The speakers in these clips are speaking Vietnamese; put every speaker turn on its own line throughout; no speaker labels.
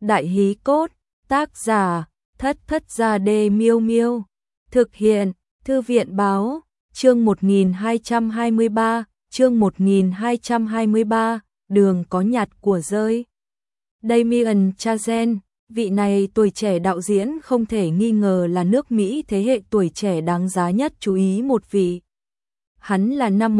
Đại hí cốt, tác giả, Thất Thất Gia Đê Miêu Miêu. Thực hiện, Thư viện Báo, chương 1223, đường có nhặt của rơi. Damien Chazelle, vị này tuổi trẻ đạo diễn không thể nghi ngờ là nước Mỹ thế hệ tuổi trẻ đáng giá nhất chú ý một vị. Hắn là năm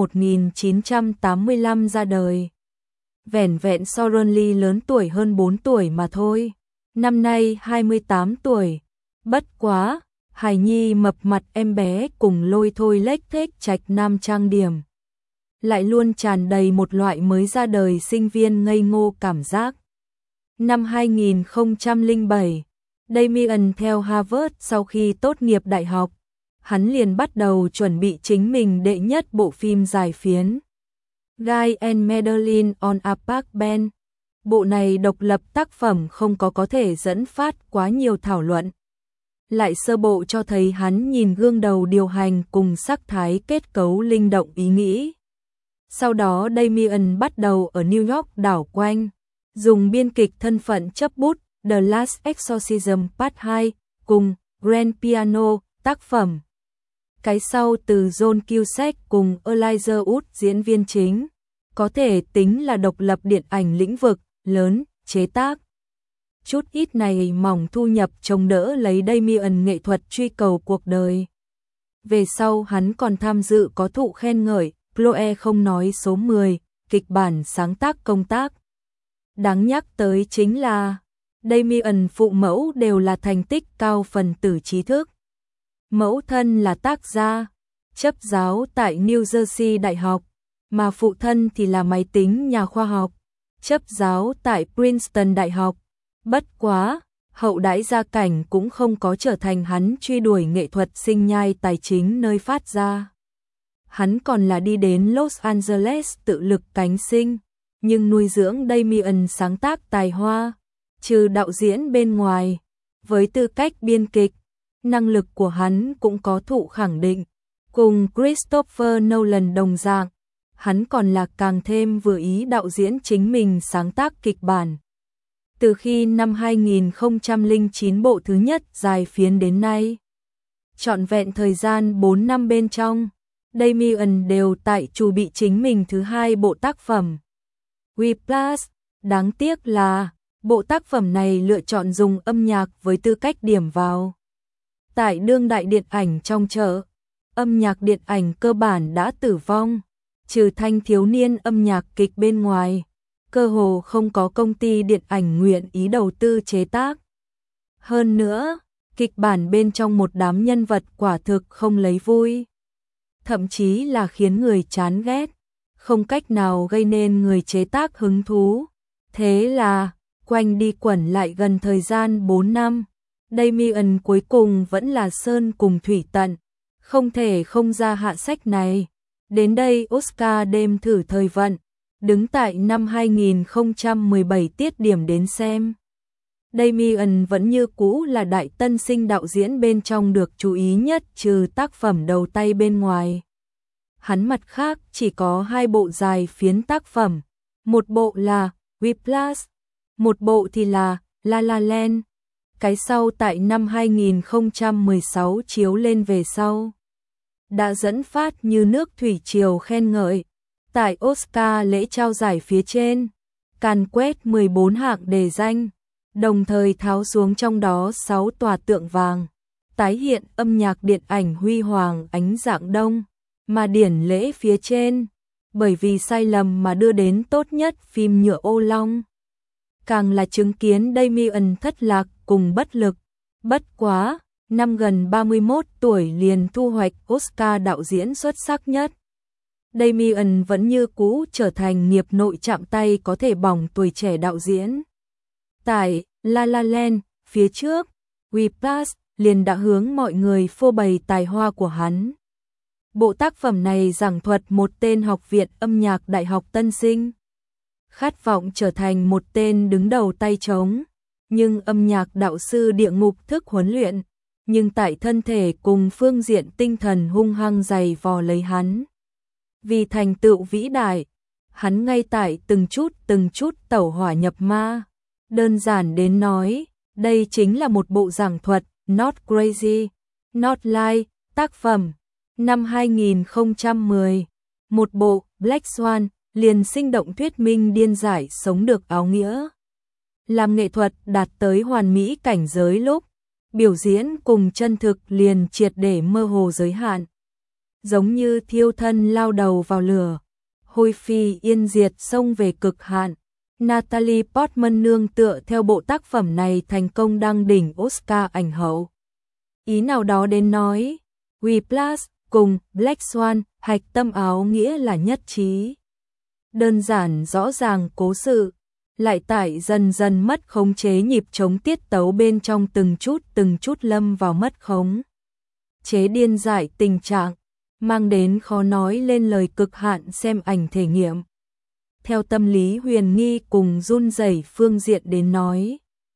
1985 ra đời. Vẻn vẹn so Ronnie lớn tuổi hơn 4 tuổi mà thôi. Năm nay 28 tuổi. Bất quá, hài nhi mập mặt em bé cùng lôi thôi lếch thếch trạch nam trang điểm. Lại luôn tràn đầy một loại mới ra đời sinh viên ngây ngô cảm giác. Năm 2007, Damien theo Harvard sau khi tốt nghiệp đại học. Hắn liền bắt đầu chuẩn bị chính mình đệ nhất bộ phim dài phiến. Guy and Madeline on a Park Bench. Bộ này độc lập tác phẩm không có thể dẫn phát quá nhiều thảo luận. Lại sơ bộ cho thấy hắn nhìn gương đầu điều hành cùng sắc thái kết cấu linh động ý nghĩ. Sau đó Damien bắt đầu ở New York đảo quanh, dùng biên kịch thân phận chấp bút The Last Exorcism Part 2 cùng Grand Piano tác phẩm. Cái sau từ John Cusack cùng Elijah Wood diễn viên chính, có thể tính là độc lập điện ảnh lĩnh vực lớn chế tác. Chút ít này mỏng thu nhập chống đỡ lấy Damien nghệ thuật truy cầu cuộc đời. Về sau hắn còn tham dự có thụ khen ngợi Chloe không nói số 10, kịch bản sáng tác công tác. Đáng nhắc tới chính là Damien phụ mẫu đều là thành tích cao phần tử trí thức. Mẫu thân là tác gia, chấp giáo tại New Jersey Đại học, mà phụ thân thì là máy tính nhà khoa học, chấp giáo tại Princeton Đại học. Bất quá, hậu đãi gia cảnh cũng không có trở thành hắn truy đuổi nghệ thuật sinh nhai tài chính nơi phát ra. Hắn còn là đi đến Los Angeles tự lực cánh sinh, nhưng nuôi dưỡng Damien sáng tác tài hoa, trừ đạo diễn bên ngoài, với tư cách biên kịch, năng lực của hắn cũng có thụ khẳng định, cùng Christopher Nolan đồng dạng, hắn còn là càng thêm vừa ý đạo diễn chính mình sáng tác kịch bản. Từ khi năm 2009 bộ thứ nhất dài phiến đến nay, trọn vẹn thời gian 4 năm bên trong, Damien đều tại chuẩn bị chính mình thứ hai bộ tác phẩm. Whiplash, đáng tiếc là bộ tác phẩm này lựa chọn dùng âm nhạc với tư cách điểm vào. Tại đương đại điện ảnh trong chợ, âm nhạc điện ảnh cơ bản đã tử vong, trừ thanh thiếu niên âm nhạc kịch bên ngoài, cơ hồ không có công ty điện ảnh nguyện ý đầu tư chế tác. Hơn nữa, kịch bản bên trong một đám nhân vật quả thực không lấy vui, thậm chí là khiến người chán ghét, không cách nào gây nên người chế tác hứng thú. Thế là, quanh đi quẩn lại gần thời gian 4 năm, Damien cuối cùng vẫn là sơn cùng thủy tận, không thể không ra hạ sách này. Đến đây Oscar đêm thử thời vận, đứng tại năm 2017 tiết điểm đến xem. Damien vẫn như cũ là đại tân sinh đạo diễn bên trong được chú ý nhất trừ tác phẩm đầu tay bên ngoài. Hắn mặt khác chỉ có 2 bộ dài phiến tác phẩm, một bộ là Whiplash, một bộ thì là La La Land. Cái sau tại năm 2016 chiếu lên về sau, đã dẫn phát như nước thủy triều khen ngợi. Tại Oscar lễ trao giải phía trên, càn quét 14 hạng đề danh, đồng thời tháo xuống trong đó 6 tòa tượng vàng, tái hiện âm nhạc điện ảnh huy hoàng ánh dạng đông, mà điển lễ phía trên, bởi vì sai lầm mà đưa đến tốt nhất phim nhựa ô long. Càng là chứng kiến Damien thất lạc cùng bất lực. Bất quá, năm gần 31 tuổi liền thu hoạch Oscar đạo diễn xuất sắc nhất. Damien vẫn như cũ trở thành nghiệp nội chạm tay có thể bỏng tuổi trẻ đạo diễn. Tại La La Land, phía trước, Whiplash liền đã hướng mọi người phô bày tài hoa của hắn. Bộ tác phẩm này giảng thuật một tên học viện âm nhạc đại học tân sinh, khát vọng trở thành một tên đứng đầu tay trống, nhưng âm nhạc đạo sư địa ngục thức huấn luyện, nhưng tại thân thể cùng phương diện tinh thần hung hăng giày vò lấy hắn. Vì thành tựu vĩ đại, hắn ngay tại từng chút tẩu hỏa nhập ma, Đơn giản đến nói, đây chính là một bộ giảng thuật, Not Crazy, Not Lie, tác phẩm, năm 2010. Một bộ, Black Swan, liền sinh động thuyết minh điên dại sống được áo nghĩa. Làm nghệ thuật đạt tới hoàn mỹ cảnh giới lúc, biểu diễn cùng chân thực liền triệt để mơ hồ giới hạn. Giống như thiêu thân lao đầu vào lửa, hôi phi yên diệt xông về cực hạn. Natalie Portman nương tựa theo bộ tác phẩm này thành công đăng đỉnh Oscar ảnh hậu. Ý nào đó đến nói, Whiplash cùng Black Swan, hạch tâm áo nghĩa là nhất trí. Đơn giản rõ ràng cố sự, lại tại dần dần mất khống chế nhịp chống tiết tấu bên trong từng chút lâm vào mất khống chế điên dại tình trạng, mang đến khó nói lên lời cực hạn xem ảnh thể nghiệm. Theo tâm lý huyền nghi cùng run rẩy phương diện đến nói,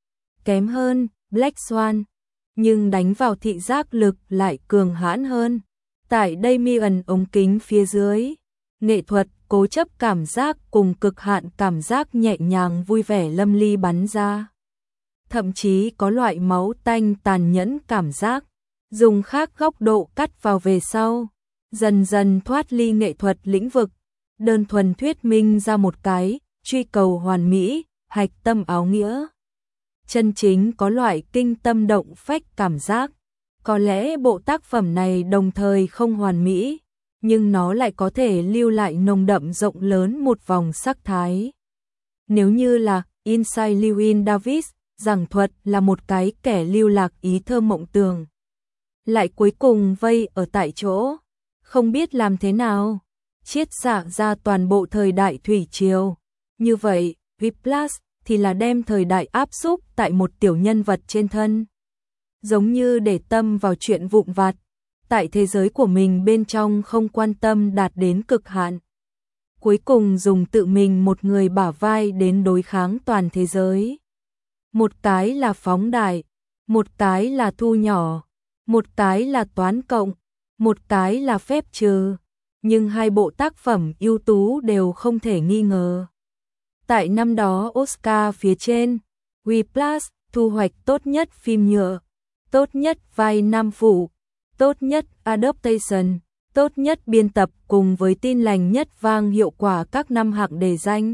kém hơn Black Swan, nhưng đánh vào thị giác lực lại cường hãn hơn. Tại Damien ống kính phía dưới, nghệ thuật cố chấp cảm giác cùng cực hạn cảm giác nhẹ nhàng vui vẻ lâm ly bắn ra. Thậm chí có loại máu tanh tàn nhẫn cảm giác, dùng khác góc độ cắt vào về sau, dần dần thoát ly nghệ thuật lĩnh vực, đơn thuần thuyết minh ra một cái, truy cầu hoàn mỹ, hạch tâm áo nghĩa. Chân chính có loại kinh tâm động phách cảm giác. Có lẽ bộ tác phẩm này đồng thời không hoàn mỹ, nhưng nó lại có thể lưu lại nồng đậm rộng lớn một vòng sắc thái. Nếu như là Inside Llewyn Davis, giảng thuật là một cái kẻ lưu lạc ý thơ mộng tường, lại cuối cùng vây ở tại chỗ, không biết làm thế nào, chiết xạ ra toàn bộ thời đại thủy triều. Như vậy, Whiplash thì là đem thời đại áp xúc tại một tiểu nhân vật trên thân. Giống như để tâm vào chuyện vụn vặt, tại thế giới của mình bên trong không quan tâm đạt đến cực hạn. Cuối cùng dùng tự mình một người bả vai đến đối kháng toàn thế giới. Một cái là phóng đại, một cái là thu nhỏ, một cái là toán cộng, một cái là phép trừ. Nhưng hai bộ tác phẩm ưu tú đều không thể nghi ngờ. Tại năm đó Oscar phía trên, Whiplash thu hoạch tốt nhất phim nhựa, tốt nhất vai nam phụ, tốt nhất adaptation, tốt nhất biên tập cùng với Tin lành nhất vang hiệu quả các năm hạng đề danh.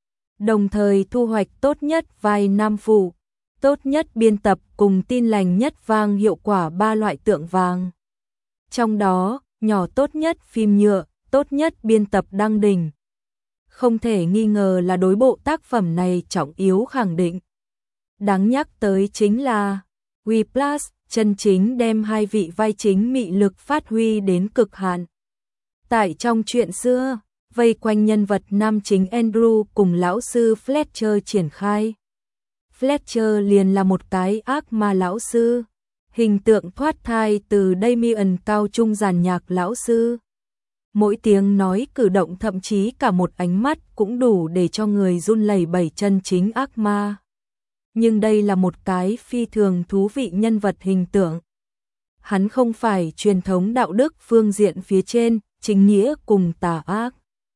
Đồng thời thu hoạch tốt nhất vai nam phụ, tốt nhất biên tập cùng Tin lành nhất vang hiệu quả 3 loại tượng vàng. Trong đó, nhỏ tốt nhất phim nhựa, tốt nhất biên tập đăng đỉnh. Không thể nghi ngờ là đối bộ tác phẩm này trọng yếu khẳng định. Đáng nhắc tới chính là Whiplash chân chính đem hai vị vai chính mị lực phát huy đến cực hạn. Tại trong chuyện xưa, vây quanh nhân vật nam chính Andrew cùng lão sư Fletcher triển khai. Fletcher liền là một cái ác ma lão sư, hình tượng thoát thai từ Damien cao trung giàn nhạc lão sư. Mỗi tiếng nói cử động thậm chí cả một ánh mắt cũng đủ để cho người run lẩy bẩy chân chính ác ma. Nhưng đây là một cái phi thường thú vị nhân vật hình tượng. Hắn không phải truyền thống đạo đức phương diện phía trên, chính nghĩa cùng tà ác,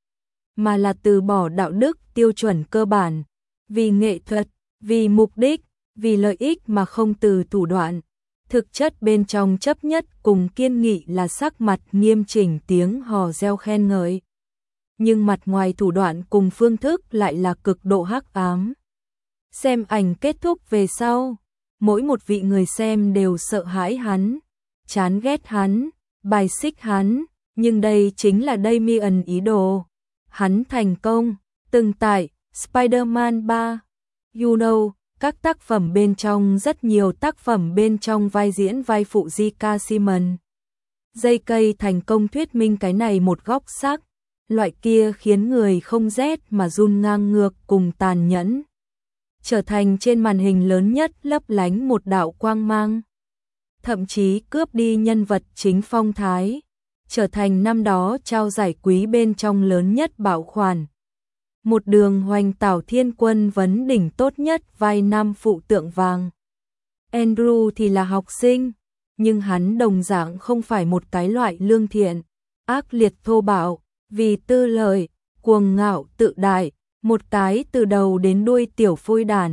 mà là từ bỏ đạo đức tiêu chuẩn cơ bản, vì nghệ thuật, vì mục đích, vì lợi ích mà không từ thủ đoạn. Thực chất bên trong chấp nhất cùng kiên nghị là sắc mặt nghiêm chỉnh tiếng hò reo khen ngợi. Nhưng mặt ngoài thủ đoạn cùng phương thức lại là cực độ hắc ám. Xem ảnh kết thúc về sau, mỗi một vị người xem đều sợ hãi hắn, chán ghét hắn, bài xích hắn, nhưng đây chính là Damien ý đồ. Hắn thành công, từng tại Spider-Man 3, You Know, các tác phẩm bên trong rất nhiều tác phẩm bên trong vai diễn vai phụ J.K. Simmons. Dây cây thành công thuyết minh cái này một góc sắc, loại kia khiến người không rét mà run ngang ngược cùng tàn nhẫn. Trở thành trên màn hình lớn nhất lấp lánh một đạo quang mang. Thậm chí cướp đi nhân vật chính phong thái. Trở thành năm đó trao giải quý bên trong lớn nhất bảo khoản. Một đường hoành tảo thiên quân vấn đỉnh tốt nhất vai nam phụ tượng vàng. Andrew thì là học sinh, nhưng hắn đồng dạng không phải một cái loại lương thiện, ác liệt thô bạo, vì tư lợi, cuồng ngạo tự đại, một cái từ đầu đến đuôi tiểu phôi đàn,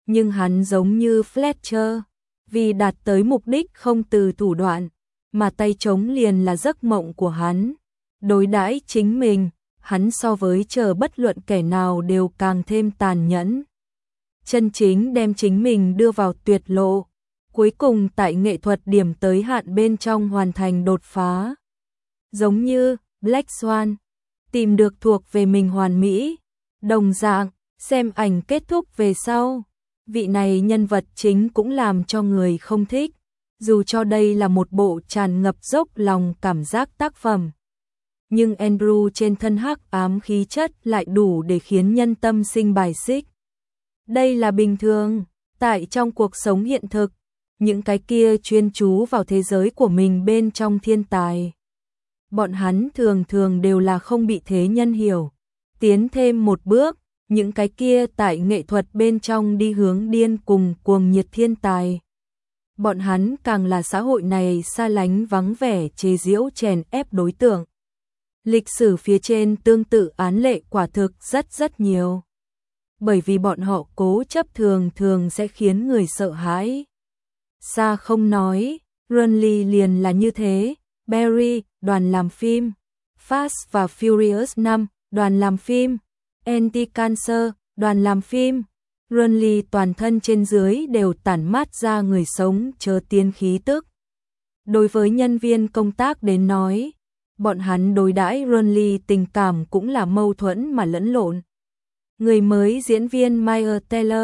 Nhưng hắn giống như Fletcher, vì đạt tới mục đích không từ thủ đoạn, mà tay trống liền là giấc mộng của hắn. Đối đãi chính mình, hắn so với chờ bất luận kẻ nào đều càng thêm tàn nhẫn. Chân chính đem chính mình đưa vào tuyệt lộ, cuối cùng tại nghệ thuật điểm tới hạn bên trong hoàn thành đột phá. Giống như Black Swan, tìm được thuộc về mình hoàn mỹ, đồng dạng, xem ảnh kết thúc về sau. Vị này nhân vật chính cũng làm cho người không thích, dù cho đây là một bộ tràn ngập dốc lòng cảm giác tác phẩm. Nhưng Andrew trên thân hắc ám khí chất lại đủ để khiến nhân tâm sinh bài xích. Đây là bình thường, tại trong cuộc sống hiện thực, những cái kia chuyên chú vào thế giới của mình bên trong thiên tài. Bọn hắn thường thường đều là không bị thế nhân hiểu. Tiến thêm một bước, những cái kia tại nghệ thuật bên trong đi hướng điên cùng cuồng nhiệt thiên tài. Bọn hắn càng là xã hội này xa lánh vắng vẻ chế giễu chèn ép đối tượng. Lịch sử phía trên tương tự án lệ quả thực rất nhiều. Bởi vì bọn họ cố chấp thường thường sẽ khiến người sợ hãi. Xa không nói, Runley liền là như thế. Barry, đoàn làm phim. Fast và Furious 5, đoàn làm phim. Anti-Cancer, đoàn làm phim. Runley toàn thân trên dưới đều tản mát ra người sống chớ tiên khí tức. Đối với nhân viên công tác đến nói, bọn hắn đối đãi Runley tình cảm cũng là mâu thuẫn mà lẫn lộn. Người mới diễn viên Miles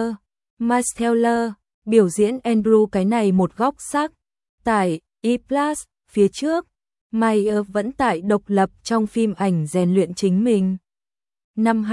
Teller, biểu diễn Andrew cái này một góc sắc. Tại E+, phía trước, Miles vẫn tại độc lập trong phim ảnh rèn luyện chính mình. Năm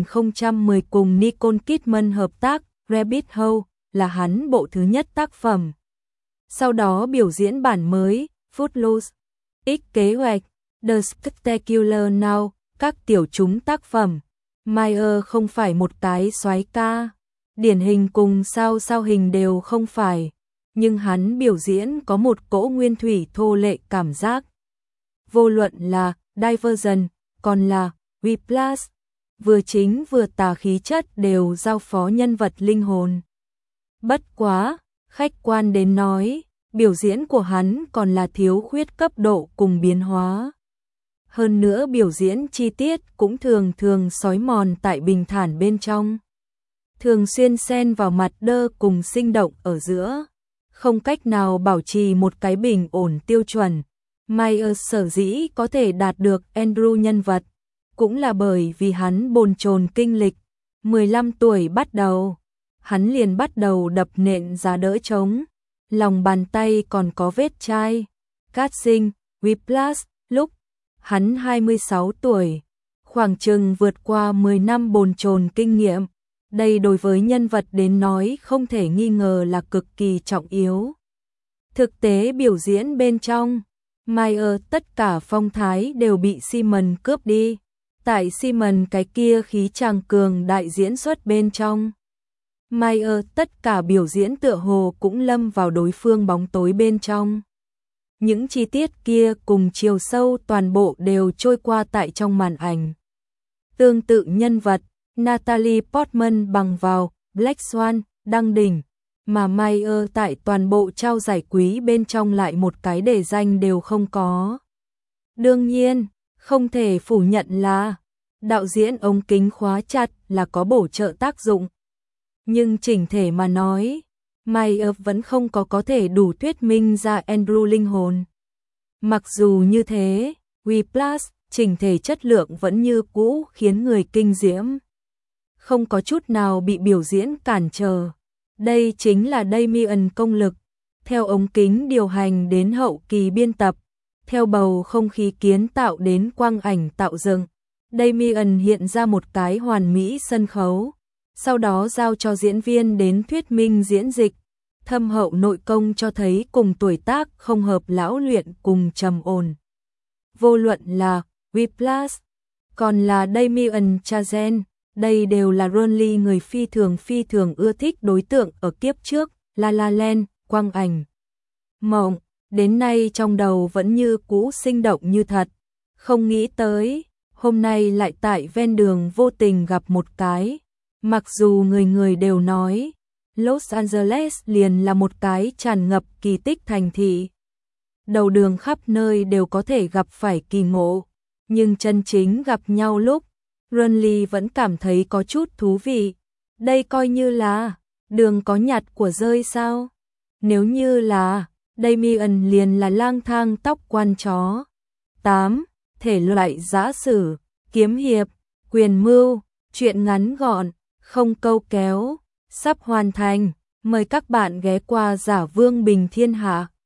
2010 cùng Nicole Kidman hợp tác, Rabbit Hole là hắn bộ thứ nhất tác phẩm. Sau đó biểu diễn bản mới, Footloose, X kế hoạch, The Spectacular Now, các tiểu chúng tác phẩm. Miles không phải một cái soái ca, điển hình cùng sao hình đều không phải, nhưng hắn biểu diễn có một cỗ nguyên thủy thô lệ cảm giác. Vô luận là Divergent, còn là Whiplash, vừa chính vừa tà khí chất đều giao phó nhân vật linh hồn. Bất quá, khách quan đến nói, biểu diễn của hắn còn là thiếu khuyết cấp độ cùng biến hóa. Hơn nữa biểu diễn chi tiết cũng thường xói mòn tại bình thản bên trong. Thường xuyên xen vào mặt đơ cùng sinh động ở giữa. Không cách nào bảo trì một cái bình ổn tiêu chuẩn. Miles sở dĩ có thể đạt được Andrew nhân vật, cũng là bởi vì hắn bồn chồn kinh lịch. 15 tuổi bắt đầu, hắn liền bắt đầu đập nện giá đỡ trống. Lòng bàn tay còn có vết chai. Casting, Whiplash, lúc hắn 26 tuổi, khoảng chừng vượt qua 10 năm bồn chồn kinh nghiệm. Đây đối với nhân vật đến nói không thể nghi ngờ là cực kỳ trọng yếu. Thực tế biểu diễn bên trong, Miles tất cả phong thái đều bị Simon cướp đi. Tại Simon cái kia khí chàng cường đại diễn xuất bên trong, Miles tất cả biểu diễn tựa hồ cũng lâm vào đối phương bóng tối bên trong. Những chi tiết kia cùng chiều sâu toàn bộ đều trôi qua tại trong màn ảnh. Tương tự nhân vật, Natalie Portman bằng vào Black Swan, đăng đỉnh, mà Miles tại toàn bộ trao giải quý bên trong lại một cái đề danh đều không có. Đương nhiên, không thể phủ nhận là đạo diễn ống kính khóa chặt là có bổ trợ tác dụng. Nhưng chỉnh thể mà nói, Miles vẫn không có thể đủ thuyết minh ra Andrew linh hồn. Mặc dù như thế, Whiplash chỉnh thể chất lượng vẫn như cũ khiến người kinh diễm. Không có chút nào bị biểu diễn cản trở. Đây chính là Damien công lực. Theo ống kính điều hành đến hậu kỳ biên tập, theo bầu không khí kiến tạo đến quang ảnh tạo dựng, Damien hiện ra một cái hoàn mỹ sân khấu. Sau đó giao cho diễn viên đến thuyết minh diễn dịch. Thâm hậu nội công cho thấy cùng tuổi tác không hợp lão luyện cùng trầm ổn. Vô luận là Whiplash, còn là Damien Chazelle, đây đều là Runley người phi thường ưa thích đối tượng ở kiếp trước, La La Land, quang ảnh. Mộng, đến nay trong đầu vẫn như cũ sinh động như thật. Không nghĩ tới, hôm nay lại tại ven đường vô tình gặp một cái. Mặc dù người người đều nói, Los Angeles liền là một cái tràn ngập kỳ tích thành thị. Đầu đường khắp nơi đều có thể gặp phải kỳ ngộ, nhưng chân chính gặp nhau lúc, Runley vẫn cảm thấy có chút thú vị. Đây coi như là đường có nhặt của rơi sao? Nếu như là, Damien liền là lang thang tóc quan chó. 8. Thể loại giã sử, kiếm hiệp, quyền mưu, truyện ngắn gọn, không câu kéo, sắp hoàn thành. Mời các bạn ghé qua Giả Vương Bình Thiên Hạ.